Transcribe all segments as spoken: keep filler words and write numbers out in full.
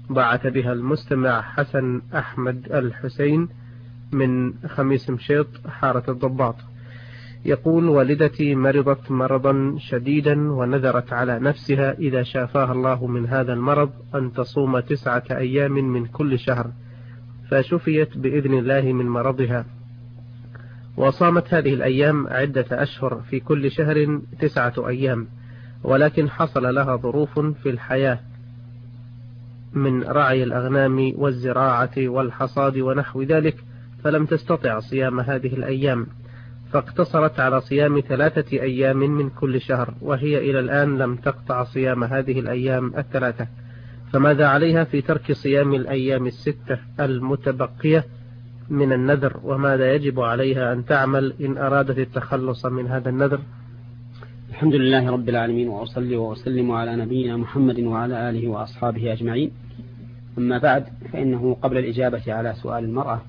بعث بها المستمع حسن أحمد الحسين من خميس مشيط حارة الضباط. يقول: والدتي مرضت مرضا شديدا ونذرت على نفسها إذا شافاها الله من هذا المرض أن تصوم تسعة أيام من كل شهر، فشفيت بإذن الله من مرضها، وصامت هذه الأيام عدة أشهر في كل شهر تسعة أيام، ولكن حصل لها ظروف في الحياة من رعي الأغنام والزراعة والحصاد ونحو ذلك، فلم تستطع صيام هذه الأيام، فاقتصرت على صيام ثلاثة أيام من كل شهر، وهي إلى الآن لم تقطع صيام هذه الأيام الثلاثة، فماذا عليها في ترك صيام الأيام الستة المتبقية من النذر، وماذا يجب عليها أن تعمل إن أرادت التخلص من هذا النذر؟ الحمد لله رب العالمين، وأصلي وأسلم على نبينا محمد وعلى آله وأصحابه أجمعين. أما بعد، فإنه قبل الإجابة على سؤال المرأة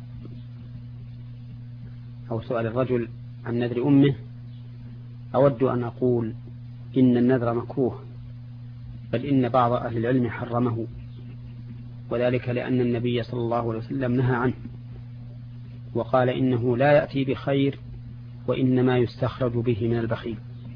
أو سؤال الرجل عن نذر أمه، أود أن أقول إن النذر مكروه، بل إن بعض أهل العلم حرمه، وذلك لأن النبي صلى الله عليه وسلم نهى عنه وقال إنه لا يأتي بخير وإنما يستخرج به من البخيل.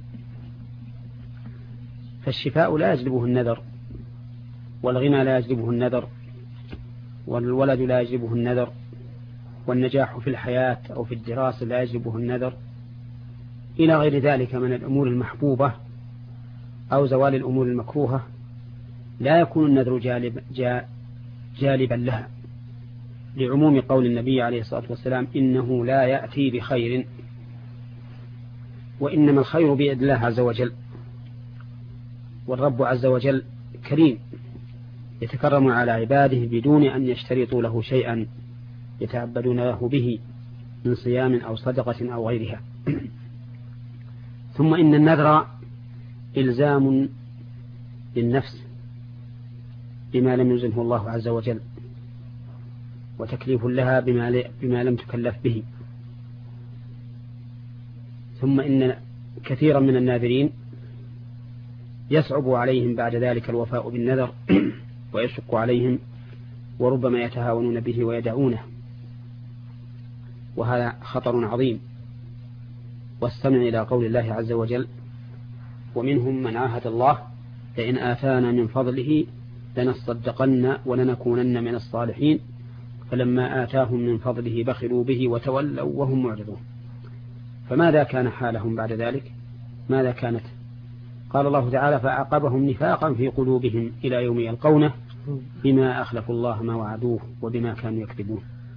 فالشفاء لا يجلبه النذر، والغنى لا يجلبه النذر، والولد لا يجلبه النذر، والنجاح في الحياة أو في الدراسة لا يجلبه النذر، إلى غير ذلك من الأمور المحبوبة أو زوال الأمور المكروهة، لا يكون النذر جالب جالبا لها، لعموم قول النبي عليه الصلاة والسلام: إنه لا يأتي بخير، وإنما الخير بيد الله عز وجل. والرب عز وجل كريم يتكرم على عباده بدون أن يشترطوا له شيئا يتعبدون له به من صيام أو صدقة أو غيرها. ثم إن النذر إلزام للنفس بما لم يلزمه الله عز وجل، وتكليف لها بما, بما لم تكلف به. ثم إن كثيرا من الناذرين يصعب عليهم بعد ذلك الوفاء بالنذر ويشق عليهم، وربما يتهاونون به ويدعونه، وهذا خطر عظيم. واستمع إلى قول الله عز وجل: ومنهم من عاهد الله لئن آتانا من فضله لنصدقن ولنكونن من الصالحين فلما آتاهم من فضله بخلوا به وتولوا وهم معرضون. فماذا كان حالهم بعد ذلك؟ ماذا كانت؟ قال الله تعالى: فأعقبهم نفاقا في قلوبهم إلى يوم يلقونه بما أخلفوا الله ما وعدوه وبما كانوا يكذبون.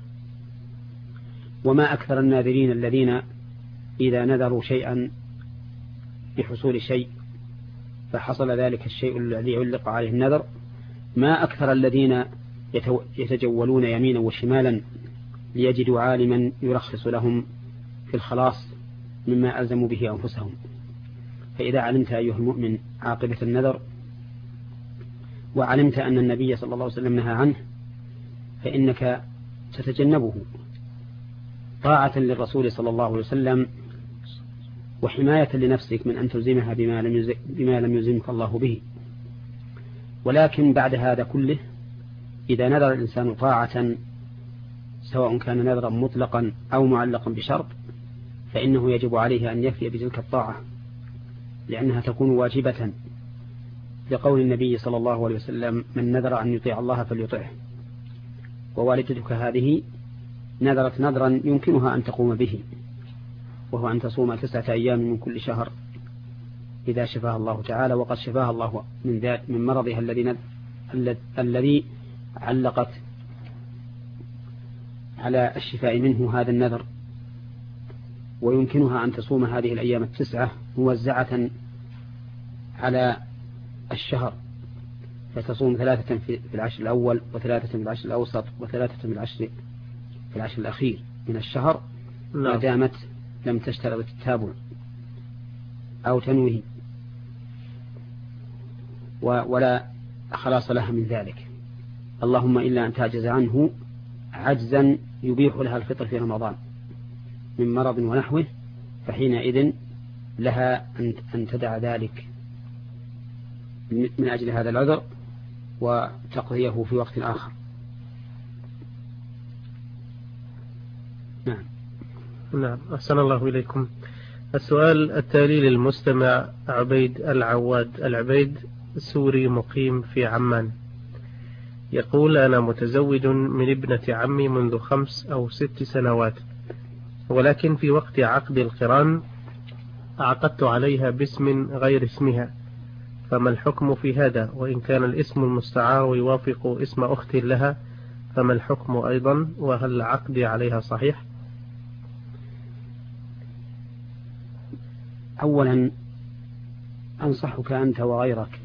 وما أكثر الناذرين الذين إذا نذروا شيئا بحصول شيء فحصل ذلك الشيء الذي علق عليه النذر، ما أكثر الذين يتجولون يمينا وشمالا ليجدوا عالما يرخص لهم في الخلاص مما ألزموا به أنفسهم. فإذا علمت أيها المؤمن عاقبة النذر، وعلمت أن النبي صلى الله عليه وسلم نهى عنه، فإنك ستتجنبه طاعة للرسول صلى الله عليه وسلم، وحماية لنفسك من أن تلزمها بما لم بما لم يلزمك الله به. ولكن بعد هذا كله، إذا نذر الإنسان طاعة سواء كان نذرا مطلقا أو معلقا بشرط، فإنه يجب عليه أن يفي بتلك الطاعة، لأنها تكون واجبة، لقول النبي صلى الله عليه وسلم: من نذر أن يطيع الله فليطعه. ووالدتك هذه نذرت نذرا يمكنها أن تقوم به، وهو أن تصوم تسعة أيام من كل شهر إذا شفاها الله تعالى، وقد شفاها الله من ذات من مرضها الذي الذي علقت على الشفاء منه هذا النذر. ويمكنها أن تصوم هذه الأيام التسعة موزعة على الشهر، فتصوم ثلاثة في العشر الأول، وثلاثة في العشر الأوسط، وثلاثة في العشر في العشر الأخير من الشهر، ما دامت لم تشترط التابع أو تنويه، ولا خلاص لها من ذلك، اللهم إلا أن تعجز عنه عجزا يبيح لها الفطر في رمضان من مرض ونحوه، فحينئذ لها أن تدع ذلك من أجل هذا العذر وتقضيه في وقت آخر. نعم. نعم، أحسن الله إليكم. السؤال التالي للمستمع عبيد العواد العبيد، سوري مقيم في عمان، يقول: أنا متزوج من ابنة عمي منذ خمس أو ست سنوات، ولكن في وقت عقد القران عقدت عليها باسم غير اسمها، فما الحكم في هذا؟ وإن كان الاسم المستعار يوافق اسم أخت لها فما الحكم أيضا؟ وهل عقدي عليها صحيح؟ أولا أنصحك أنت وغيرك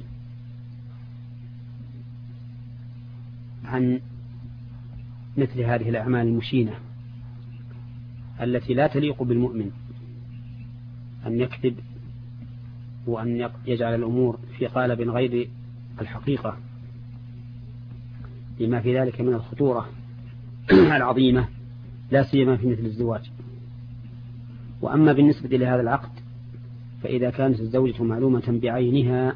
عن مثل هذه الأعمال المشينة التي لا تليق بالمؤمن، أن يكذب وأن يجعل الأمور في قالب غير الحقيقة، لما في ذلك من الخطورة العظيمة، لا سيما في مثل الزواج. وأما بالنسبة لهذا العقد، فإذا كانت الزوجة معلومة بعينها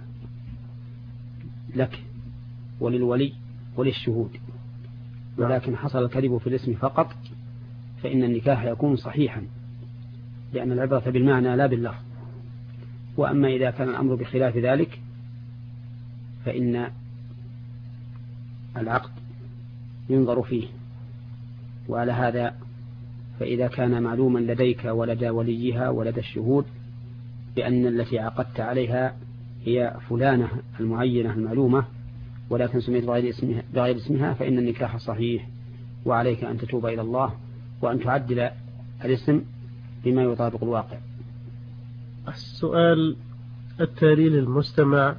لك وللولي وللشهود، ولكن حصل الكذب في الاسم فقط، فإن النكاح يكون صحيحا، لأن العبرة بالمعنى لا باللفظ. وأما إذا كان الأمر بخلاف ذلك فإن العقد ينظر فيه. وعلى هذا فإذا كان معلوما لديك ولدى وليها ولدى الشهود بأن التي عقدت عليها هي فلانة المعينة المعلومة، ولكن سميت بغير اسمها, بغير اسمها فإن النكاح صحيح، وعليك أن تتوب إلى الله وأن تعدل الاسم بما يطابق الواقع. السؤال التالي للمستمع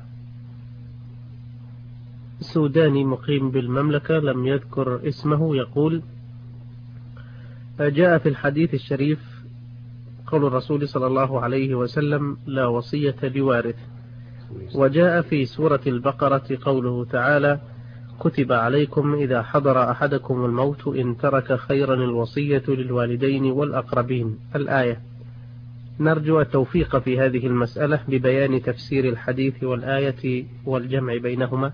سوداني مقيم بالمملكة لم يذكر اسمه، يقول: جاء في الحديث الشريف قول الرسول صلى الله عليه وسلم: لا وصية لوارث. وجاء في سورة البقرة قوله تعالى: كتب عليكم إذا حضر أحدكم الموت إن ترك خيرا الوصية للوالدين والأقربين، الآية. نرجو التوفيق في هذه المسألة ببيان تفسير الحديث والآية والجمع بينهما.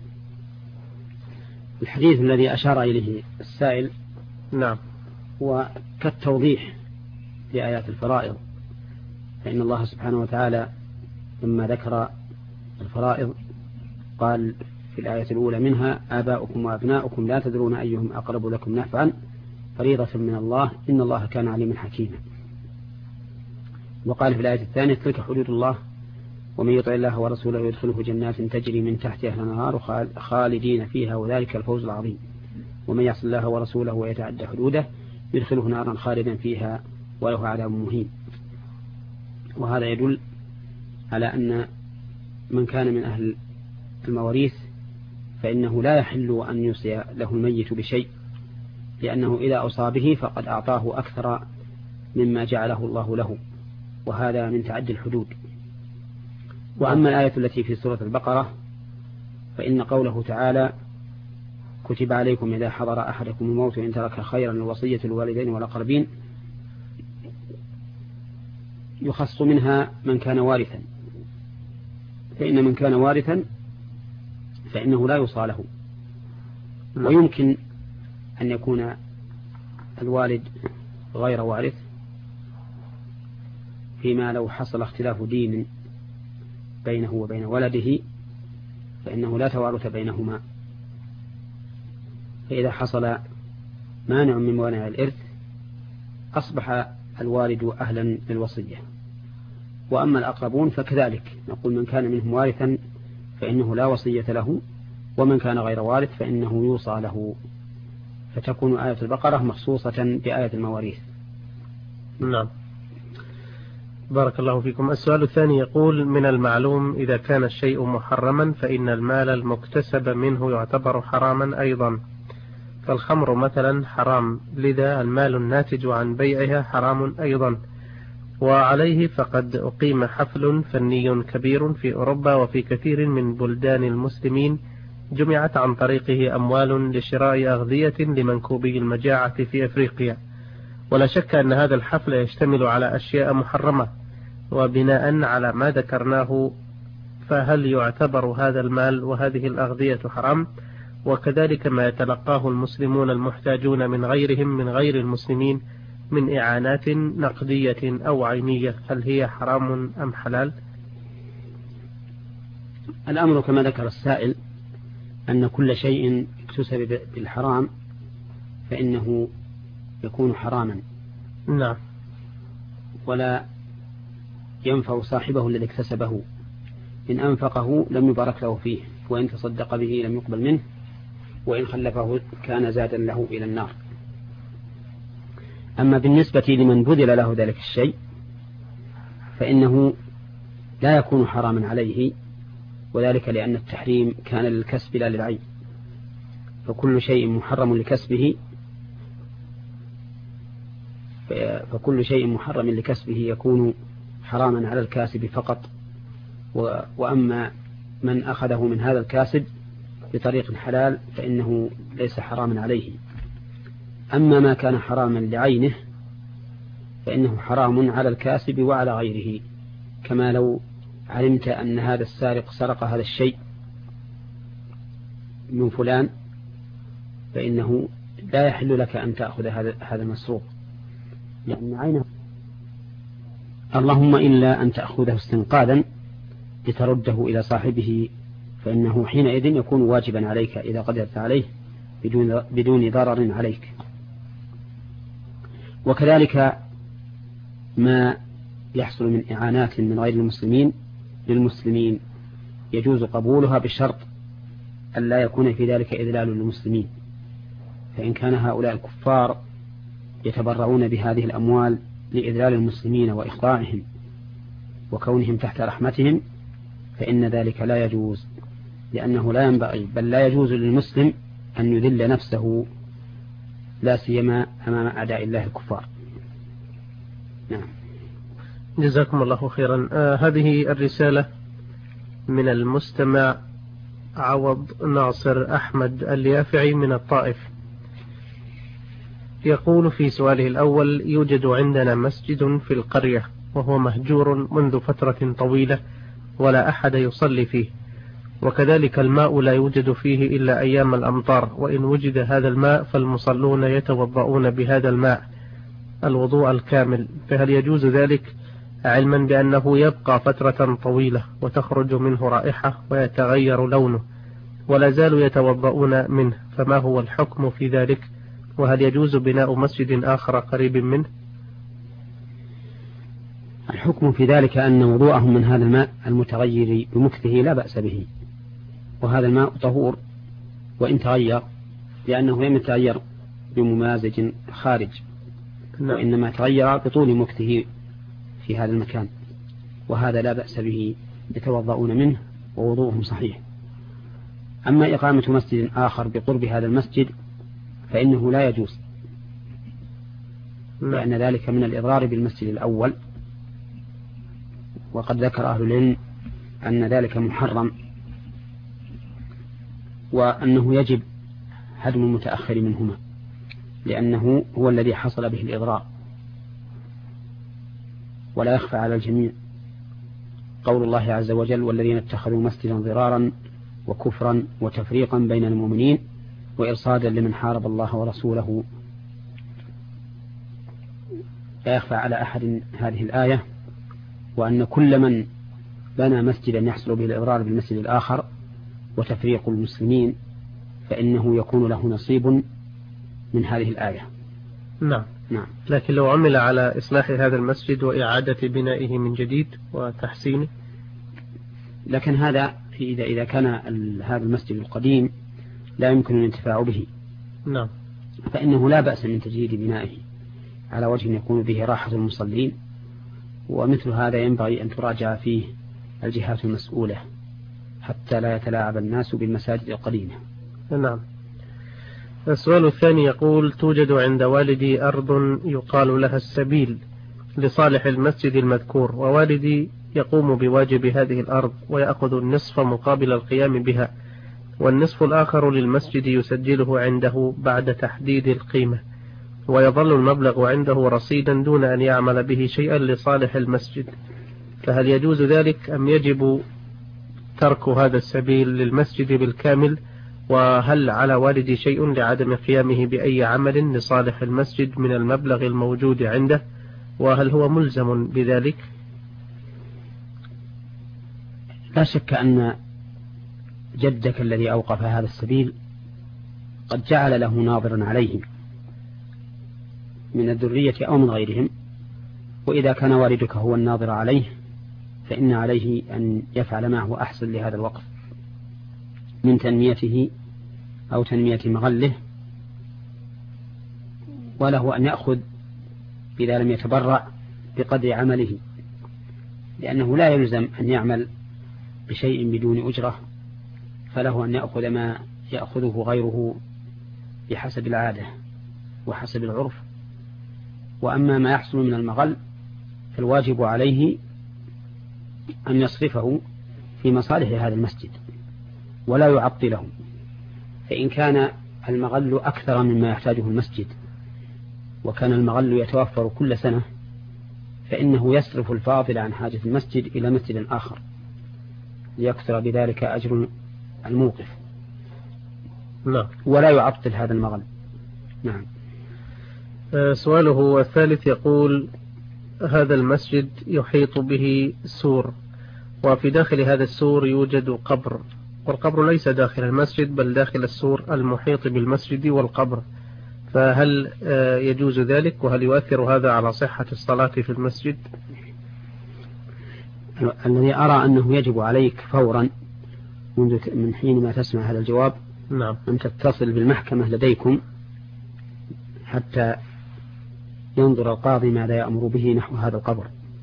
الحديث الذي أشار إليه السائل نعم هو كالتوضيح لآيات الفرائض، فإن الله سبحانه وتعالى لما ذكر الفرائض قال في الآية الأولى منها: آباؤكم وأبناؤكم لا تدرون أيهم أقرب لكم نفعا فريضة من الله إن الله كان عليما حكيما. وقال في الآية الثانية: تلك حدود الله ومن يطع الله ورسوله يدخله جنات تجري من تحتها الأنهار خالدين فيها وذلك الفوز العظيم ومن يعص الله ورسوله ويتعدى حدوده يدخله نارا خالدا فيها وله عذاب مهين. وهذا يدل على أن من كان من أهل المواريث فإنه لا يحل أن يوصي له الميت بشيء، لأنه إذا أوصى به فقد أعطاه أكثر مما جعله الله له، وهذا من تعدي الحدود. وأما الآية التي في سورة البقرة فإن قوله تعالى: كتب عليكم إذا حضر أحدكم الموت إن ترك خيرا الوصية للوالدين والأقربين، يخص منها من كان وارثا، فإن من كان وارثا فإنه لا يوصى له. ويمكن أن يكون الوالد غير وارث فيما لو حصل اختلاف دين بينه وبين ولده فإنه لا توارث بينهما، فإذا حصل مانع من موانع الإرث أصبح الوالد أهلا للوصية. وأما الأقربون فكذلك، نقول من كان منهم وارثا فإنه لا وصية له، ومن كان غير وارث فإنه يوصى له، فتكون آية البقرة مخصوصة بآية المواريث. نعم، بارك الله فيكم. السؤال الثاني يقول: من المعلوم إذا كان الشيء محرما فإن المال المكتسب منه يعتبر حراما أيضا، فالخمر مثلا حرام، لذا المال الناتج عن بيعها حرام أيضا. وعليه فقد أقيم حفل فني كبير في أوروبا وفي كثير من بلدان المسلمين، جمعت عن طريقه أموال لشراء أغذية لمنكوبي المجاعة في أفريقيا، ولا شك أن هذا الحفل يشتمل على أشياء محرمة. وبناء على ما ذكرناه فهل يعتبر هذا المال وهذه الأغذية حرام؟ وكذلك ما يتلقاه المسلمون المحتاجون من غيرهم من غير المسلمين من إعانات نقدية أو عينية، هل هي حرام أم حلال؟ الأمر كما ذكر السائل أن كل شيء اكتسب بالحرام فإنه يكون حراما. نعم. ولا ينفع صاحبه الذي اكتسبه، إن أنفقه لم يبارك له فيه، وإن تصدق به لم يقبل منه، وإن خلفه كان زادا له إلى النار. أما بالنسبة لمن بذل له ذلك الشيء فإنه لا يكون حراما عليه، وذلك لأن التحريم كان للكسب لا للعين، فكل شيء محرم لكسبه فكل شيء محرم لكسبه يكون حراما على الكاسب فقط، وأما من أخذه من هذا الكاسب بطريق حلال فإنه ليس حراما عليه. أما ما كان حراما لعينه فإنه حرام على الكاسب وعلى غيره، كما لو علمت أن هذا السارق سرق هذا الشيء من فلان فإنه لا يحل لك أن تأخذ هذا المسروق، لأن عينه اللهم إلا أن تأخذه استنقاذا لترده إلى صاحبه، فإنه حينئذ يكون واجبا عليك إذا قدرت عليه بدون, بدون ضرر عليك. وكذلك ما يحصل من إعانات من غير المسلمين للمسلمين يجوز قبولها بشرط أن لا يكون في ذلك إذلال للمسلمين، فإن كان هؤلاء الكفار يتبرعون بهذه الأموال لإذلال المسلمين وإخضاعهم وكونهم تحت رحمتهم فإن ذلك لا يجوز، لأنه لا ينبغي بل لا يجوز للمسلم أن يذل نفسه لا سيما أمام أعداء الله الكفار. نعم. جزاكم الله خيرا. آه هذه الرسالة من المستمع عوض ناصر أحمد اليافعي من الطائف، يقول في سؤاله الأول: يوجد عندنا مسجد في القرية وهو مهجور منذ فترة طويلة ولا أحد يصلي فيه، وكذلك الماء لا يوجد فيه إلا أيام الأمطار، وإن وجد هذا الماء فالمصلون يتوضؤون بهذا الماء الوضوء الكامل، فهل يجوز ذلك علما بأنه يبقى فترة طويلة وتخرج منه رائحة ويتغير لونه ولا زالوا يتوضؤون منه، فما هو الحكم في ذلك؟ وهل يجوز بناء مسجد آخر قريب منه؟ الحكم في ذلك أن وضوءهم من هذا الماء المتغير بمكثه لا بأس به، وهذا الماء طهور وإن تغير، لأنه لم يتغير بممازج خارج، وإنما تغير بطول مكثه في هذا المكان، وهذا لا بأس به، يتوضؤون منه ووضوءهم صحيح. أما إقامة مسجد آخر بقرب هذا المسجد فإنه لا يجوز، لأن ذلك من الإضرار بالمسجد الأول، وقد ذكر أهل العلم أن ذلك محرم، وأنه يجب هدم المتأخر منهما، لأنه هو الذي حصل به الإضرار. ولا يخفى على الجميع قول الله عز وجل: والذين اتخذوا مسجدا ضرارا وكفرا وتفريقا بين المؤمنين وإرصادا لمن حارب الله ورسوله. لا يخفى على أحد هذه الآية، وأن كل من بنى مسجدا يحصل به الإضرار بالمسجد الآخر وتفريق المسلمين فإنه يكون له نصيب من هذه الآية. نعم. نعم. لكن لو عمل على إصلاح هذا المسجد وإعادة بنائه من جديد وتحسينه، لكن هذا إذا إذا كان هذا المسجد القديم لا يمكن الانتفاع به، نعم، فإنه لا بأس من تجديد بنائه على وجه يكون به راحة المصلين، ومثل هذا ينبغي أن تراجع فيه الجهات المسؤولة حتى لا يتلاعب الناس بالمساجد القديمة. نعم. السؤال الثاني يقول: توجد عند والدي أرض يقال لها السبيل لصالح المسجد المذكور، ووالدي يقوم بواجب هذه الأرض ويأخذ النصف مقابل القيام بها، والنصف الآخر للمسجد يسجله عنده بعد تحديد القيمة، ويظل المبلغ عنده رصيدا دون أن يعمل به شيئا لصالح المسجد، فهل يجوز ذلك أم يجب ترك هذا السبيل للمسجد بالكامل؟ وهل على والدي شيء لعدم قيامه بأي عمل لصالح المسجد من المبلغ الموجود عنده؟ وهل هو ملزم بذلك؟ لا شك أن جدك الذي أوقف هذا السبيل قد جعل له ناظرا عليه من الذرية أو من غيرهم، وإذا كان والدك هو الناظر عليه فإن عليه أن يفعل ما هو أحسن لهذا الوقف من تنميته أو تنمية مغله، وله أن يأخذ إذا لم يتبرع بقدر عمله، لأنه لا يلزم أن يعمل بشيء بدون أجرة، فله أن يأخذ ما يأخذه غيره بحسب العادة وحسب العرف. وأما ما يحصل من المغل فالواجب عليه أن يصرفه في مصالح هذا المسجد ولا يعطله، فإن كان المغل أكثر مما يحتاجه المسجد وكان المغل يتوفر كل سنة فإنه يصرف الفاضل عن حاجة المسجد إلى مسجد آخر ليكثر بذلك أجر الموقف، لا. ولا يعطل هذا المغل. نعم. سؤاله الثالث يقول: هذا المسجد يحيط به سور، وفي داخل هذا السور يوجد قبر، والقبر ليس داخل المسجد بل داخل السور المحيط بالمسجد والقبر، فهل يجوز ذلك؟ وهل يؤثر هذا على صحة الصلاة في المسجد؟ الذي أرى أنه يجب عليك فورا من حين ما تسمع هذا الجواب نعم. أن تتصل بالمحكمة لديكم حتى ينظر القاضي ماذا يأمر به نحو هذا القبر،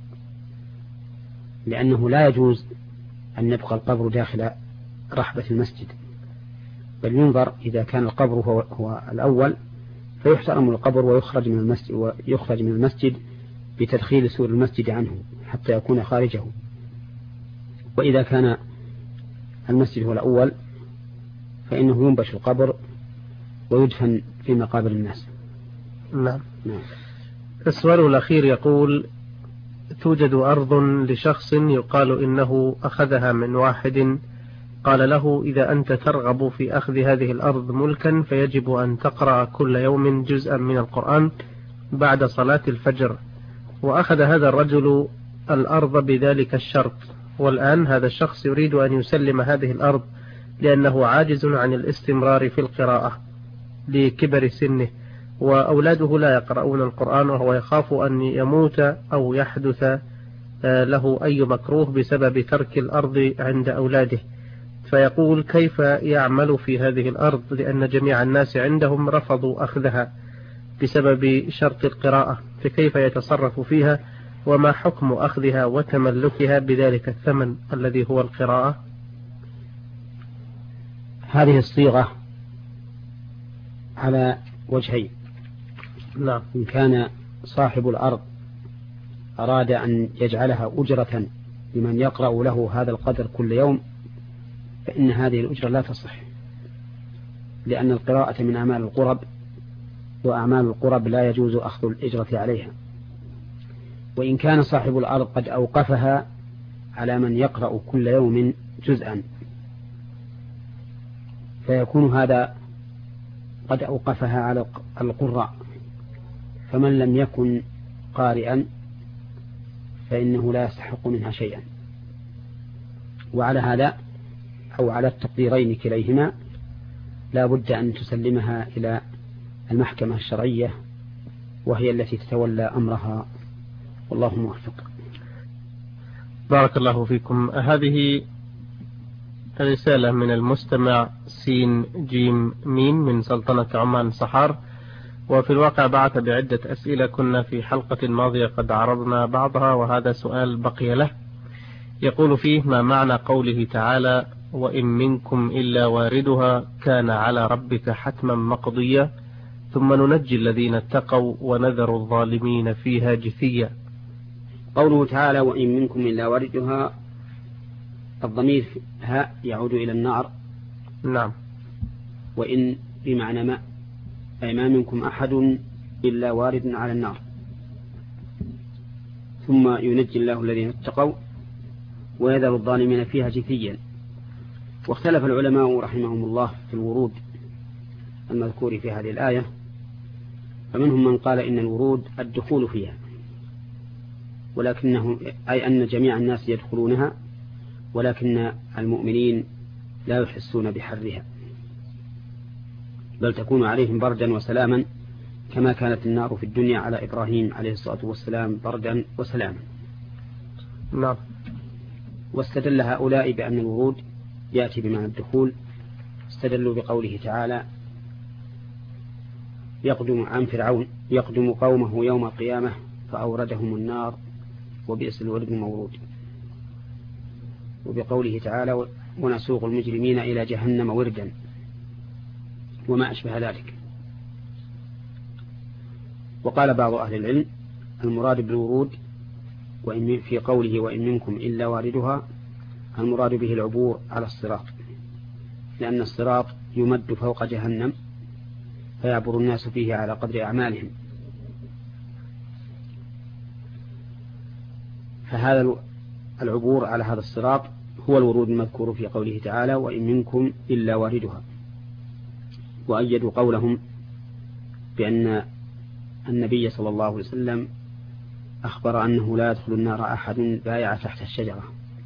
لأنه لا يجوز أن يبقى القبر داخل رحبة المسجد، بل ينظر إذا كان القبر هو, هو الأول فيحترم القبر ويخرج من المسجد, ويخرج من المسجد بتدخيل سور المسجد عنه حتى يكون خارجه، وإذا كان المسجد هو الأول فإنه ينبش القبر ويدفن في مقابر الناس. نعم. نعم. السؤال الأخير يقول: توجد أرض لشخص يقال إنه أخذها من واحد قال له: إذا أنت ترغب في أخذ هذه الأرض ملكا فيجب أن تقرأ كل يوم جزءا من القرآن بعد صلاة الفجر، وأخذ هذا الرجل الأرض بذلك الشرط، والآن هذا الشخص يريد أن يسلم هذه الأرض لأنه عاجز عن الاستمرار في القراءة لكبر سنه، وأولاده لا يقرؤون القرآن، وهو يخاف أن يموت أو يحدث له أي مكروه بسبب ترك الأرض عند أولاده، فيقول: كيف يعمل في هذه الأرض لأن جميع الناس عندهم رفضوا أخذها بسبب شرط القراءة، فكيف يتصرف فيها؟ وما حكم أخذها وتملكها بذلك الثمن الذي هو القراءة؟ هذه الصيغة على وجهين. نعم. إن كان صاحب الأرض أراد أن يجعلها أجرة لمن يقرأ له هذا القدر كل يوم فإن هذه الأجرة لا تصح، لأن القراءة من أعمال القرب، وأعمال القرب لا يجوز أخذ الأجرة عليها. وإن كان صاحب الأرض قد أوقفها على من يقرأ كل يوم جزءا فيكون هذا قد أوقفها على القراء، فمن لم يكن قارئا فإنه لا يستحق منها شيئا. وعلى هذا أو على التقديرين كليهما لا بد أن تسلمها إلى المحكمة الشرعية وهي التي تتولى أمرها، والله موفق. بارك الله فيكم. هذه رسالة من المستمع سين جيم ميم من سلطنة عمان صحار، وفي الواقع بعث بعدة أسئلة كنا في حلقة ماضية قد عرضنا بعضها، وهذا سؤال بقي له. يقول فيه: ما معنى قوله تعالى: وإن منكم إلا واردها كان على ربك حتما مقضيا ثم ننجي الذين اتقوا ونذر الظالمين فيها جثيا؟ قوله تعالى: وإن منكم إلا واردها، الضمير ها يعود إلى النار. نعم. وإن بمعنى ما، أي ما منكم أحد إلا وارد على النار، ثم ينجي الله الذين اتقوا ويذر الظالمين فيها جثيا. واختلف العلماء رحمهم الله في الورود المذكور في هذه الآية، فمنهم من قال إن الورود الدخول فيها، ولكنه أي أن جميع الناس يدخلونها، ولكن المؤمنين لا يحسون بحرها، بل تكون عليهم بردا وسلاما كما كانت النار في الدنيا على إبراهيم عليه الصلاة والسلام بردا وسلاما. نعم. واستدل هؤلاء بأن الورود يأتي بمعنى الدخول، استدلوا بقوله تعالى: يقدم عن فرعون يقدم قومه يوم القيامة فأوردهم النار وبئس الورد المورود، وبقوله تعالى: ونسوق المجرمين إلى جهنم وردا، وما أشبه ذلك. وقال بعض أهل العلم: المراد بالورود وإن في قوله وإن منكم إلا واردها المراد به العبور على الصراط، لأن الصراط يمد فوق جهنم فيعبر الناس فيه على قدر أعمالهم، فهذا العبور على هذا الصراط هو الورود المذكور في قوله تعالى: وإن منكم إلا واردها. وأيدوا قولهم بأن النبي صلى الله عليه وسلم أخبر أنه لا يدخل النار أحد بايع تحت الشجرة،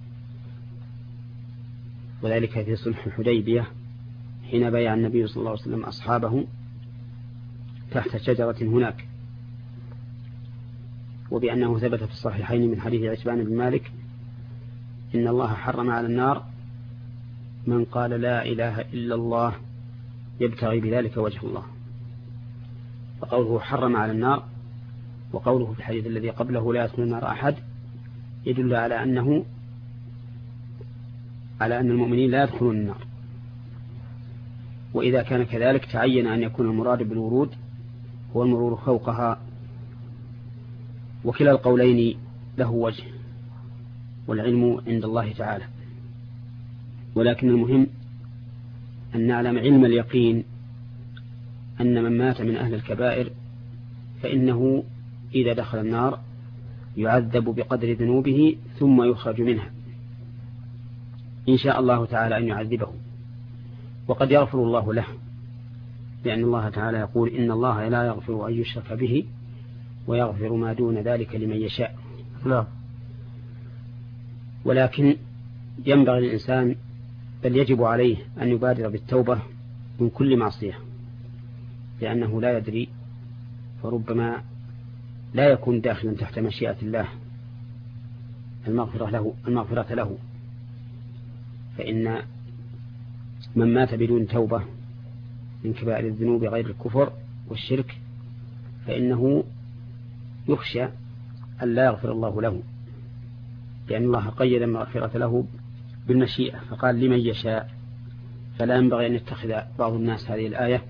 وذلك في صلح الحديبية حين بايع النبي صلى الله عليه وسلم أصحابه تحت شجرة هناك، وبأنه ثبت في الصحيحين من حديث عتبان بن مالك: إن الله حرم على النار من قال لا إله إلا الله يبتغي بذلك وجه الله. فقوله حرم على النار وقوله في الحديث الذي قبله لا يدخل النار أحد يدل على أنه على أن المؤمنين لا يدخلون النار. وإذا كان كذلك تعين أن يكون المراد بالورود هو المرور فوقها، وكلا القولين له وجه والعلم عند الله تعالى، ولكن المهم أن نعلم علم اليقين أن من مات من أهل الكبائر فإنه إذا دخل النار يعذب بقدر ذنوبه ثم يخرج منها إن شاء الله تعالى أن يعذبه، وقد يغفر الله له، لأن الله تعالى يقول: إن الله لا يغفر أن يشرك به ويغفر ما دون ذلك لمن يشاء. لا. ولكن ينبغي للإنسان بل يجب عليه أن يبادر بالتوبة من كل معصية، لأنه لا يدري، فربما لا يكون داخلا تحت مشيئة الله المغفرة له, المغفرة له فإن من مات بدون توبة من كبائر الذنوب غير الكفر والشرك فإنه يخشى أن لا يغفر الله له، لأن الله قيد المغفرة له بالمشيئة فقال: لمن يشاء. فلا ينبغي أن يتخذ بعض الناس هذه الآية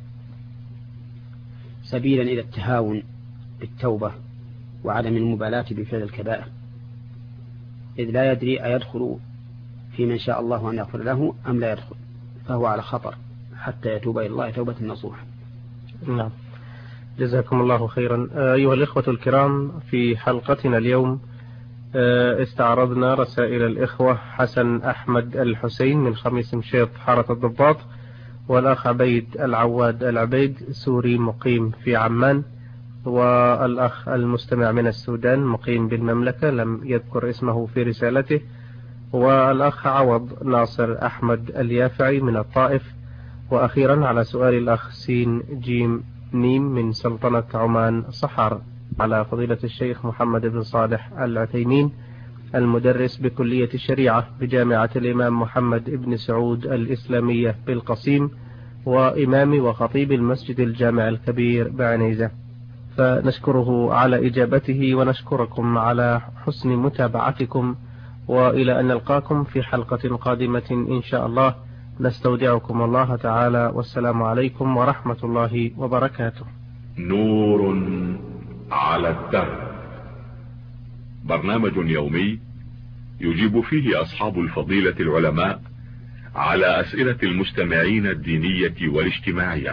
سبيلا إلى التهاون بالتوبة وعدم المبالاة بفعل الكبائر، إذ لا يدري أيدخل في من شاء الله أن يغفر له أم لا يدخل، فهو على خطر حتى يتوب إلى الله توبة نصوحة. نعم، جزاكم الله خيرا. أيها الإخوة الكرام، في حلقتنا اليوم استعرضنا رسائل الإخوة حسن أحمد الحسين من خميس مشيط حارة الضباط، والأخ عبيد العواد العبيد سوري مقيم في عمان، والأخ المستمع من السودان مقيم بالمملكة لم يذكر اسمه في رسالته، والأخ عوض ناصر أحمد اليافعي من الطائف، وأخيرا على سؤال الأخ سين جيم نيم من سلطنة عمان صحار على فضيلة الشيخ محمد بن صالح العثيمين المدرس بكلية الشريعة بجامعة الإمام محمد بن سعود الإسلامية بالقصيم، وإمام وخطيب المسجد الجامع الكبير بعنيزة، فنشكره على إجابته ونشكركم على حسن متابعتكم، وإلى أن نلقاكم في حلقة قادمة إن شاء الله. نستودعكم الله تعالى، والسلام عليكم ورحمة الله وبركاته. نور على الدرب، برنامج يومي يجيب فيه أصحاب الفضيلة العلماء على أسئلة المستمعين الدينية والاجتماعية.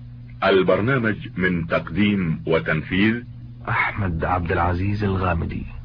البرنامج من تقديم وتنفيذ أحمد عبد العزيز الغامدي.